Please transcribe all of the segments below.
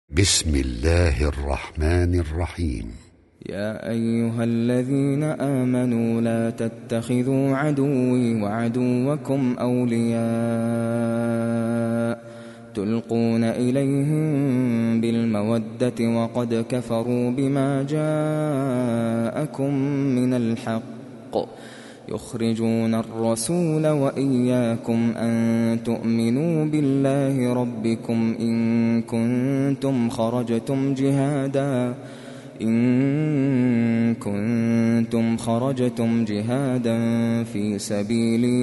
بسم الله الرحمن الرحيم. يا أيها الذين آمنوا لا تتخذوا عدوي وعدوكم أولياء تلقون إليهم بالمودة وقد كفروا بما جاءكم من الحق يخرجون الرسول وإياكم أن تؤمنوا بالله ربكم إن كنتم خرجتم جهادا في سبيلي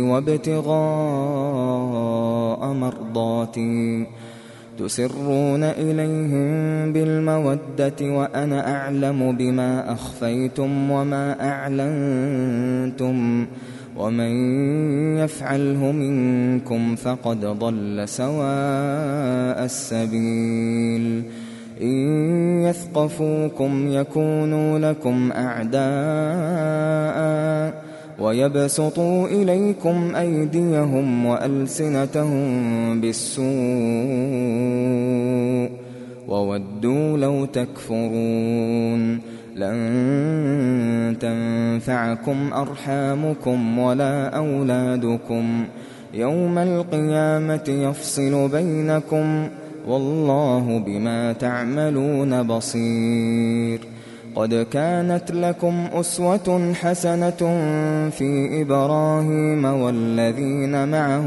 وابتغاء مرضاتي تسرون إليهم بالمودة وأنا أعلم بما أخفيتم وما أعلنتم ومن يفعله منكم فقد ضل سواء السبيل إن يثقفوكم يكونوا لكم أعداء ويبسطوا إليكم أيديهم وألسنتهم بالسوء وودوا لو تكفرون لن تنفعكم أرحامكم ولا أولادكم يوم القيامة يفصل بينكم والله بما تعملون بصير. قد كانت لكم أسوة حسنة في إبراهيم والذين معه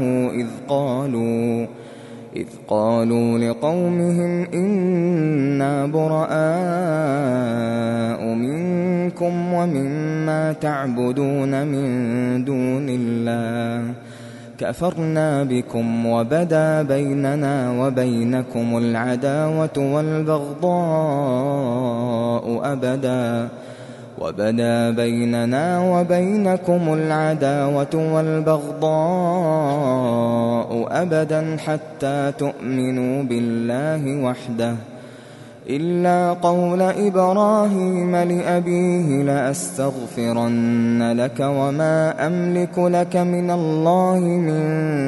إذ قالوا لقومهم إنا براء منكم ومما تعبدون من دون الله كفرنا بكم وبدا بيننا وبينكم العداوة والبغضاء أبدا حتى تؤمنوا بالله وحده إلا قول إبراهيم لأبيه لأستغفرن لك وما أملك لك من الله من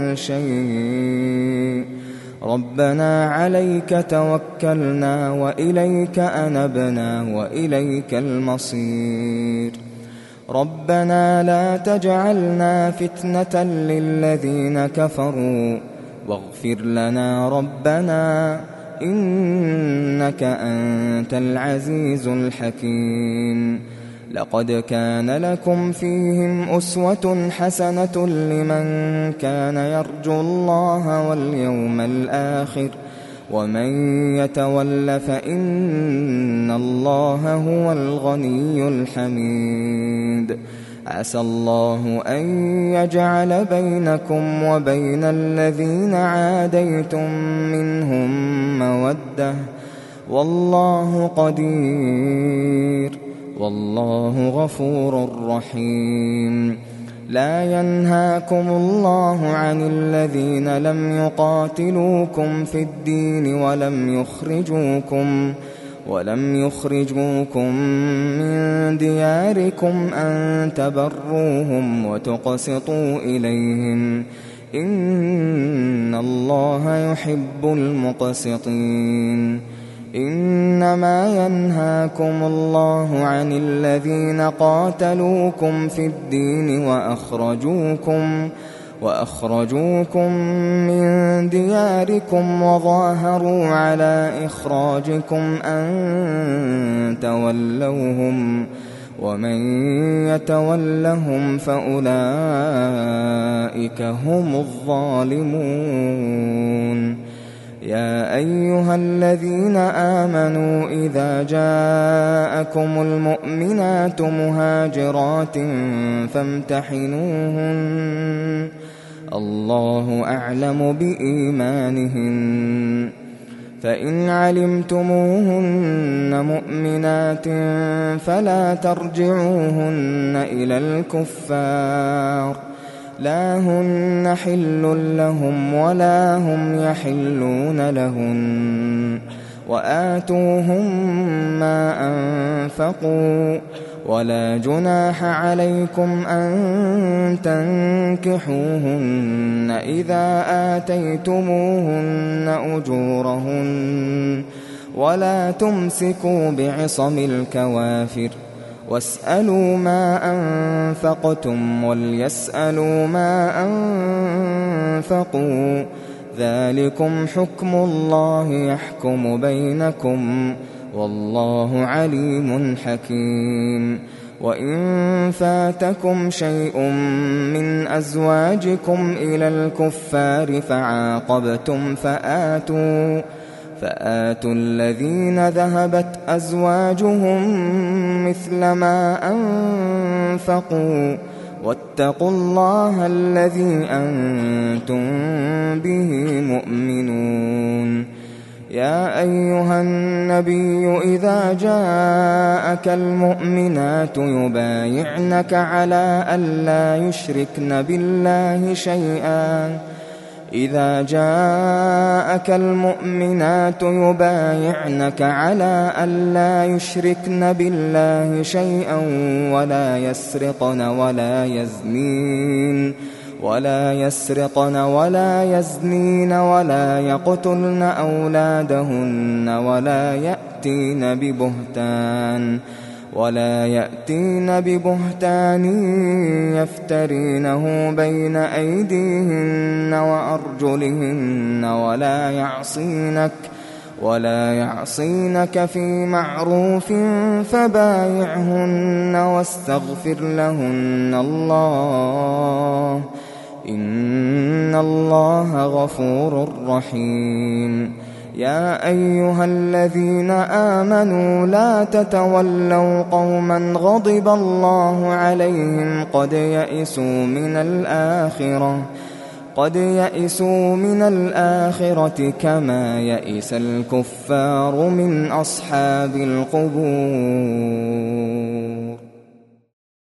شيء ربنا عليك توكلنا وإليك أنبنا وإليك المصير ربنا لا تجعلنا فتنة للذين كفروا واغفر لنا ربنا إنك أنت العزيز الحكيم. لقد كان لكم فيهم أسوة حسنة لمن كان يرجو الله واليوم الآخر ومن يتول فإن الله هو الغني الحميد. عسى الله أن يجعل بينكم وبين الذين عاديتم منهم مودة والله قدير والله غفور رحيم. لا ينهاكم الله عن الذين لم يقاتلوكم في الدين ولم يخرجوكم من دياركم أن تبروهم وتقسطوا إليهم إن الله يحب المقسطين. إنما ينهاكم الله عن الذين قاتلوكم في الدين وأخرجوكم من دياركم وظاهروا على إخراجكم أن تولوهم ومن يتولهم فأولئك هم الظالمون. يا أيها الذين آمنوا إذا جاءكم المؤمنات مهاجرات فامتحنوهن الله أعلم بإيمانهن فإن علمتموهن مؤمنات فلا ترجعوهن إلى الكفار لا هن حل لهم ولا هم يحلون لهن وآتوهم ما أنفقوا ولا جناح عليكم أن تنكحوهن إذا آتيتموهن أجورهن ولا تمسكوا بعصم الكوافر واسألوا ما أنفقتم وليسألوا ما أنفقوا ذلكم حكم الله يحكم بينكم والله عليم حكيم. وإن فاتكم شيء من أزواجكم إلى الكفار فعاقبتم فآتوا الذين ذهبت أزواجهم مثل ما أنفقوا واتقوا الله الذي أنتم به مؤمنون. يا أيها النبي إذا جاءك المؤمنات يبايعنك على ألا يشركن بالله شيئا إذا جاءك المؤمنات يبايعنك على ألا يشركن بالله شيئا ولا يسرقن ولا يزنين ولا يقتلن أولادهن ولا يأتين ببهتان يفترينه بين أيديهن وأرجلهن ولا يعصينك في معروف فبايعهن واستغفر لهن الله إن الله غفور رحيم. يا أيها الذين آمنوا لا تتولوا قوما غضب الله عليهم قد يئسوا من الآخرة كما يئس الكفار من أصحاب القبور.